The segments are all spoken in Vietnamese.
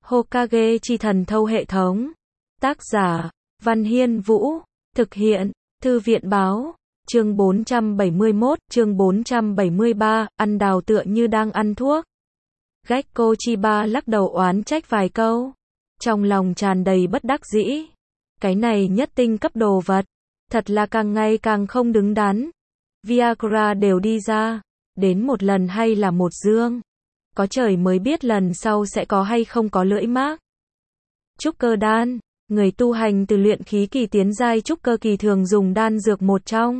Hokage chi thần thâu hệ thống. Tác giả, Văn Hiên Vũ. Thực hiện, Thư viện báo. Chương 471, chương 473, ăn đào tựa như đang ăn thuốc. Gekko Chiba lắc đầu oán trách vài câu. Trong lòng tràn đầy bất đắc dĩ. Cái này nhất tinh cấp đồ vật. Thật là càng ngày càng không đứng đắn. Viagra đều đi ra. Đến một lần hay là một dương. Có trời mới biết lần sau sẽ có hay không có lưỡi mác. Trúc cơ đan. Người tu hành từ luyện khí kỳ tiến giai trúc cơ kỳ thường dùng đan dược một trong.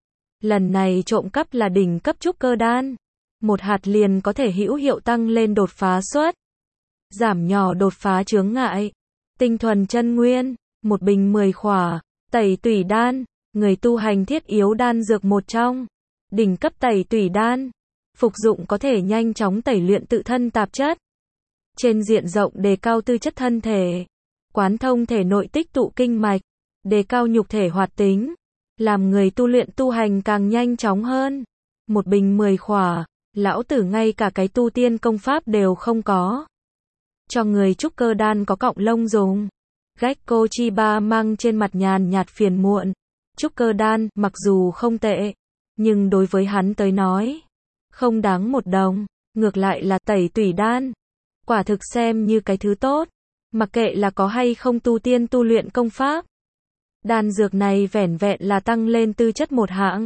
Lần này trộm cắp là đỉnh cấp trúc cơ đan. Một hạt liền có thể hữu hiệu tăng lên đột phá suất. Giảm nhỏ đột phá chướng ngại. Tinh thuần chân nguyên. Một bình 10 khỏa. Tẩy tủy đan. Người tu hành thiết yếu đan dược một trong. Đỉnh cấp tẩy tủy đan. Phục dụng có thể nhanh chóng tẩy luyện tự thân tạp chất. Trên diện rộng đề cao tư chất thân thể. Quán thông thể nội tích tụ kinh mạch. Đề cao nhục thể hoạt tính. Làm người tu luyện tu hành càng nhanh chóng hơn. Một bình 10 khỏa. Lão tử ngay cả cái tu tiên công pháp đều không có. Cho người trúc cơ đan có cọng lông dùng. Gekko Chiba mang trên mặt nhàn nhạt phiền muộn. Trúc cơ đan, mặc dù không tệ, nhưng đối với hắn tới nói, không đáng một đồng. Ngược lại là tẩy tủy đan. Quả thực xem như cái thứ tốt. Mặc kệ là có hay không tu tiên tu luyện công pháp. Đan dược này vẻn vẹn là tăng lên tư chất một hạng.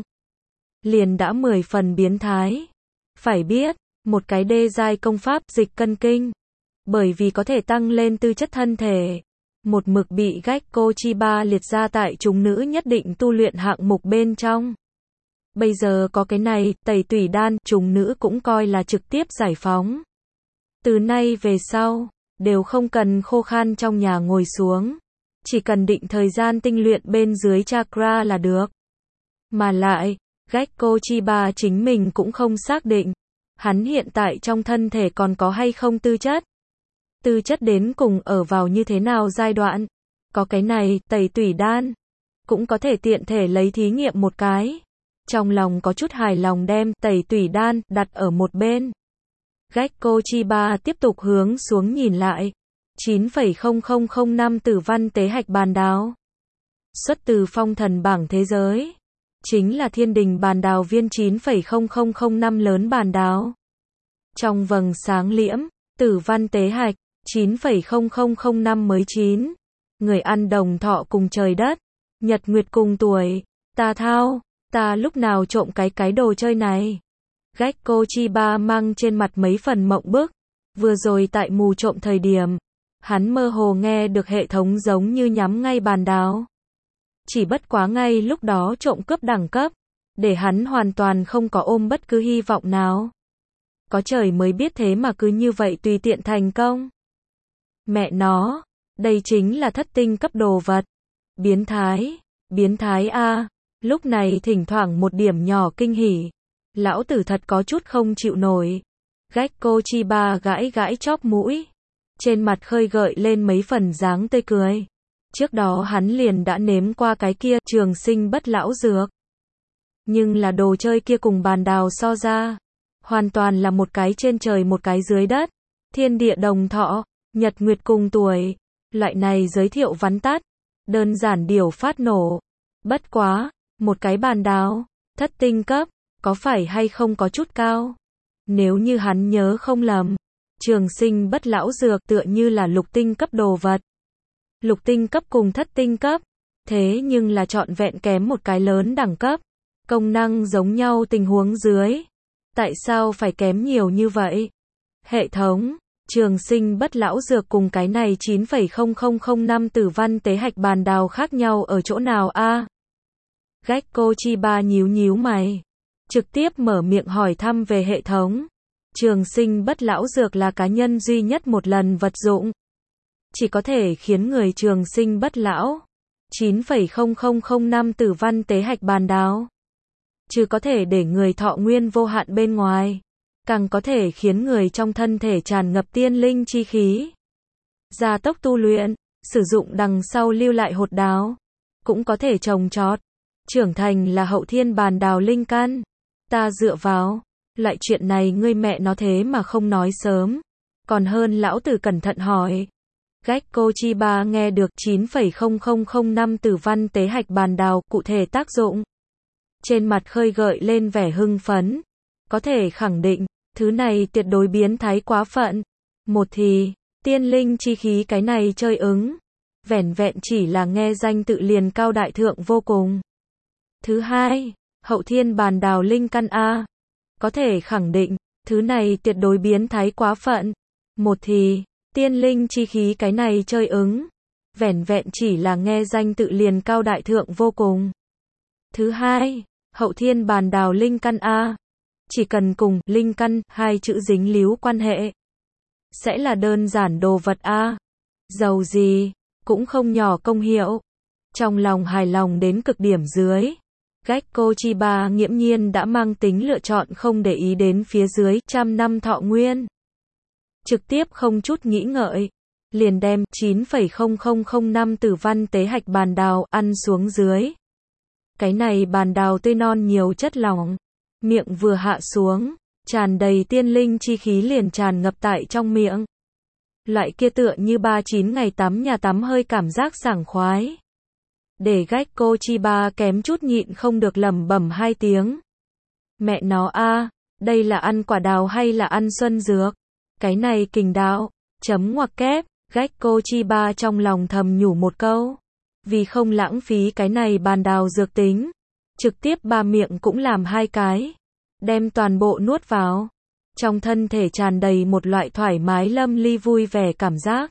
Liền đã 10 phần biến thái. Phải biết, một cái đê giai công pháp dịch cân kinh. Bởi vì có thể tăng lên tư chất thân thể. Một mực bị Gekko Chiba liệt ra tại chúng nữ nhất định tu luyện hạng mục bên trong. Bây giờ có cái này, tẩy tủy đan, chúng nữ cũng coi là trực tiếp giải phóng. Từ nay về sau, đều không cần khô khan trong nhà ngồi xuống. Chỉ cần định thời gian tinh luyện bên dưới chakra là được. Mà lại, Gekko Chiba chính mình cũng không xác định. Hắn hiện tại trong thân thể còn có hay không tư chất. Tư chất đến cùng ở vào như thế nào giai đoạn. Có cái này, tẩy tủy đan. Cũng có thể tiện thể lấy thí nghiệm một cái. Trong lòng có chút hài lòng đem tẩy tủy đan đặt ở một bên. Gekko Chiba tiếp tục hướng xuống nhìn lại. 9,0005 tử văn tế hạch bàn đào. Xuất từ phong thần bảng thế giới. Chính là thiên đình bàn đào viên 9,0005 lớn bàn đào. Trong vầng sáng liễm, tử văn tế hạch, 9,0005 mới 9. Người ăn đồng thọ cùng trời đất. Nhật nguyệt cùng tuổi. Ta lúc nào trộm cái đồ chơi này. Gekko Chiba mang trên mặt mấy phần mộng bức. Vừa rồi tại mù trộm thời điểm, hắn mơ hồ nghe được hệ thống giống như nhắm ngay bàn đào. Chỉ bất quá ngay lúc đó trộm cướp đẳng cấp, để hắn hoàn toàn không có ôm bất cứ hy vọng nào. Có trời mới biết thế mà cứ như vậy tùy tiện thành công. Mẹ nó, đây chính là thất tinh cấp đồ vật. Biến thái a. Lúc này thỉnh thoảng một điểm nhỏ kinh hỉ. Lão tử thật có chút không chịu nổi. Gekko Chiba gãi gãi chóp mũi. Trên mặt khơi gợi lên mấy phần dáng tươi cười. Trước đó hắn liền đã nếm qua cái kia trường sinh bất lão dược. Nhưng là đồ chơi kia cùng bàn đào so ra. Hoàn toàn là một cái trên trời một cái dưới đất. Thiên địa đồng thọ, nhật nguyệt cùng tuổi. Loại này giới thiệu vắn tắt. Đơn giản điều phát nổ. Bất quá, một cái bàn đào, thất tinh cấp, có phải hay không có chút cao? Nếu như hắn nhớ không lầm, trường sinh bất lão dược tựa như là lục tinh cấp đồ vật. Lục tinh cấp cùng thất tinh cấp, thế nhưng là trọn vẹn kém một cái lớn đẳng cấp. Công năng giống nhau tình huống dưới. Tại sao phải kém nhiều như vậy? Hệ thống, trường sinh bất lão dược cùng cái này 9,0005 tử văn tế hạch bàn đào khác nhau ở chỗ nào a? Gekko Chiba nhíu mày. Trực tiếp mở miệng hỏi thăm về hệ thống. Trường sinh bất lão dược là cá nhân duy nhất một lần vật dụng. Chỉ có thể khiến người trường sinh bất lão. 9,0005 tử văn tế hạch bàn đào. Chứ có thể để người thọ nguyên vô hạn bên ngoài. Càng có thể khiến người trong thân thể tràn ngập tiên linh chi khí. Gia tốc tu luyện, sử dụng đằng sau lưu lại hột đào. Cũng có thể trồng trọt. Trưởng thành là hậu thiên bàn đào linh căn. Ta dựa vào. Loại chuyện này ngươi mẹ nó thế mà không nói sớm. còn hơn lão tử cẩn thận hỏi. Gekko Chiba nghe được 9,0005 tử văn tế hạch bàn đào, cụ thể tác dụng. Trên mặt khơi gợi lên vẻ hưng phấn. Có thể khẳng định, thứ này tuyệt đối biến thái quá phận. Một thì, tiên linh chi khí cái này chơi ứng. Vẻn vẹn chỉ là nghe danh tự liền cao đại thượng vô cùng. Thứ hai, hậu thiên bàn đào linh căn A. Có thể khẳng định, thứ này tuyệt đối biến thái quá phận. Một thì, tiên linh chi khí cái này chơi ứng. Vẻn vẹn chỉ là nghe danh tự liền cao đại thượng vô cùng. Thứ hai, hậu thiên bàn đào linh căn A. Chỉ cần cùng linh căn hai chữ dính líu quan hệ. Sẽ là đơn giản đồ vật A. Dầu gì, cũng không nhỏ công hiệu. Trong lòng hài lòng đến cực điểm dưới. Gekko Chiba nghiễm nhiên đã mang tính lựa chọn không để ý đến phía dưới 100 năm thọ nguyên. Trực tiếp không chút nghĩ ngợi. Liền đem 9,0005 tử văn tế hạch bàn đào ăn xuống dưới. Cái này bàn đào tươi non nhiều chất lỏng. Miệng vừa hạ xuống, tràn đầy tiên linh chi khí liền tràn ngập tại trong miệng. Loại kia tựa như 39 ngày tắm nhà tắm hơi cảm giác sảng khoái. Để Gekko Chiba kém chút nhịn không được lẩm bẩm hai tiếng. Mẹ nó a, đây là ăn quả đào hay là ăn xuân dược? Cái này kình đạo, chấm ngoặc kép, Gekko Chiba trong lòng thầm nhủ một câu. Vì không lãng phí cái này bàn đào dược tính. Trực tiếp ba miệng cũng làm hai cái. Đem toàn bộ nuốt vào. Trong thân thể tràn đầy một loại thoải mái lâm ly vui vẻ cảm giác.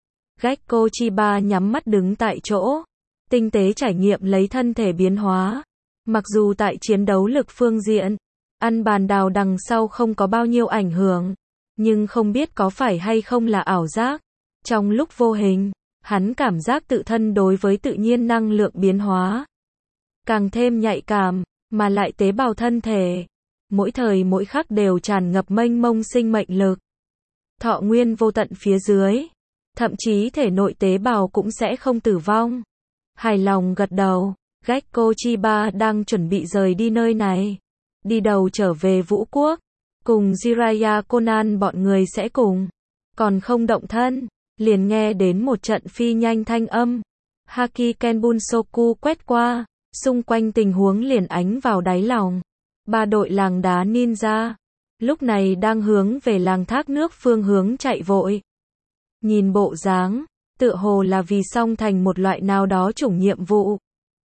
Gekko Chiba nhắm mắt đứng tại chỗ. Tinh tế trải nghiệm lấy thân thể biến hóa. Mặc dù tại chiến đấu lực phương diện, ăn bàn đào đằng sau không có bao nhiêu ảnh hưởng. Nhưng không biết có phải hay không là ảo giác. Trong lúc vô hình, hắn cảm giác tự thân đối với tự nhiên năng lượng biến hóa. Càng thêm nhạy cảm, mà lại tế bào thân thể. Mỗi thời mỗi khắc đều tràn ngập mênh mông sinh mệnh lực. Thọ nguyên vô tận phía dưới. Thậm chí thể nội tế bào cũng sẽ không tử vong. Hài lòng gật đầu, Gekko Chiba đang chuẩn bị rời đi nơi này. Đi đầu trở về Vũ Quốc. Cùng Jiraiya Conan bọn người sẽ cùng. Còn không động thân, liền nghe đến một trận phi nhanh thanh âm. Haki Kenbunsoku quét qua. Xung quanh tình huống liền ánh vào đáy lòng. Ba đội làng đá ninja. Lúc này đang hướng về làng thác nước phương hướng chạy vội. Nhìn bộ dáng, tựa hồ là vì xong thành một loại nào đó chủng nhiệm vụ.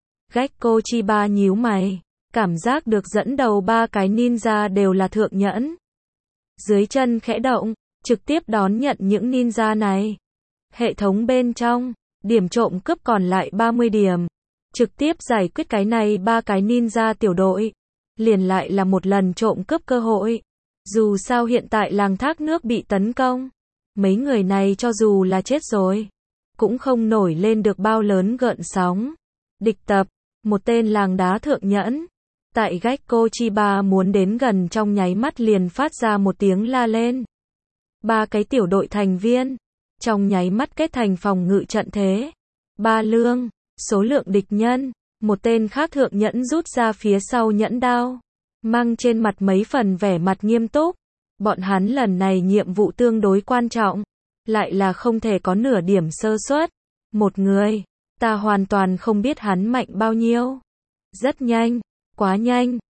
Gekko Chiba nhíu mày. Cảm giác được dẫn đầu ba cái ninja đều là thượng nhẫn. Dưới chân khẽ động, trực tiếp đón nhận những ninja này. Hệ thống bên trong, điểm trộm cướp còn lại 30 điểm. Trực tiếp giải quyết cái này ba cái ninja tiểu đội. Liền lại là một lần trộm cướp cơ hội. Dù sao hiện tại làng thác nước bị tấn công. Mấy người này cho dù là chết rồi. Cũng không nổi lên được bao lớn gợn sóng. Địch tập, một tên làng đá thượng nhẫn. Tại Gekko Chiba muốn đến gần trong nháy mắt liền phát ra một tiếng la lên. Ba cái tiểu đội thành viên. Trong nháy mắt kết thành phòng ngự trận thế. Ba lương. Số lượng địch nhân, một tên khác thượng nhẫn rút ra phía sau nhẫn đao, mang trên mặt mấy phần vẻ mặt nghiêm túc. Bọn hắn lần này nhiệm vụ tương đối quan trọng, lại là không thể có nửa điểm sơ suất. Một người, ta hoàn toàn không biết hắn mạnh bao nhiêu. Rất nhanh, quá nhanh,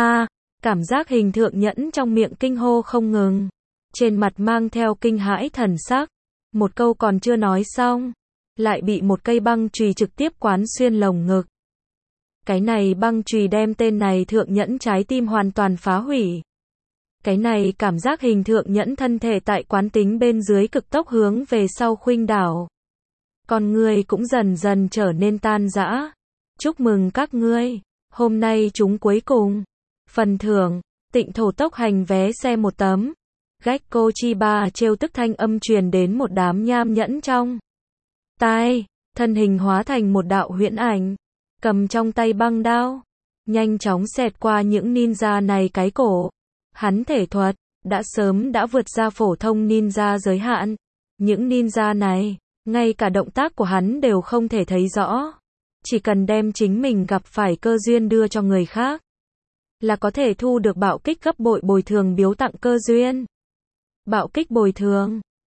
cảm giác hình thượng nhẫn trong miệng kinh hô không ngừng. Trên mặt mang theo kinh hãi thần sắc, một câu còn chưa nói xong. Lại bị một cây băng chùy trực tiếp quán xuyên lồng ngực. Cái này băng chùy đem tên này thượng nhẫn trái tim hoàn toàn phá hủy. Cái này cảm giác hình thượng nhẫn thân thể tại quán tính bên dưới cực tốc hướng về sau khuynh đảo. Con người cũng dần dần trở nên tan rã. Chúc mừng các ngươi, hôm nay chúng cuối cùng. Phần thưởng, Tịnh thổ tốc hành vé xe một tấm. Gekko Chiba trêu tức thanh âm truyền đến một đám nham nhẫn trong tai, thân hình hóa thành một đạo huyễn ảnh, cầm trong tay băng đao, nhanh chóng xẹt qua những ninja này cái cổ. Hắn thể thuật, đã sớm đã vượt ra phổ thông ninja giới hạn. Những ninja này, ngay cả động tác của hắn đều không thể thấy rõ. Chỉ cần đem chính mình gặp phải cơ duyên đưa cho người khác, là có thể thu được bạo kích gấp bội bồi thường biếu tặng cơ duyên. Bạo kích bồi thường,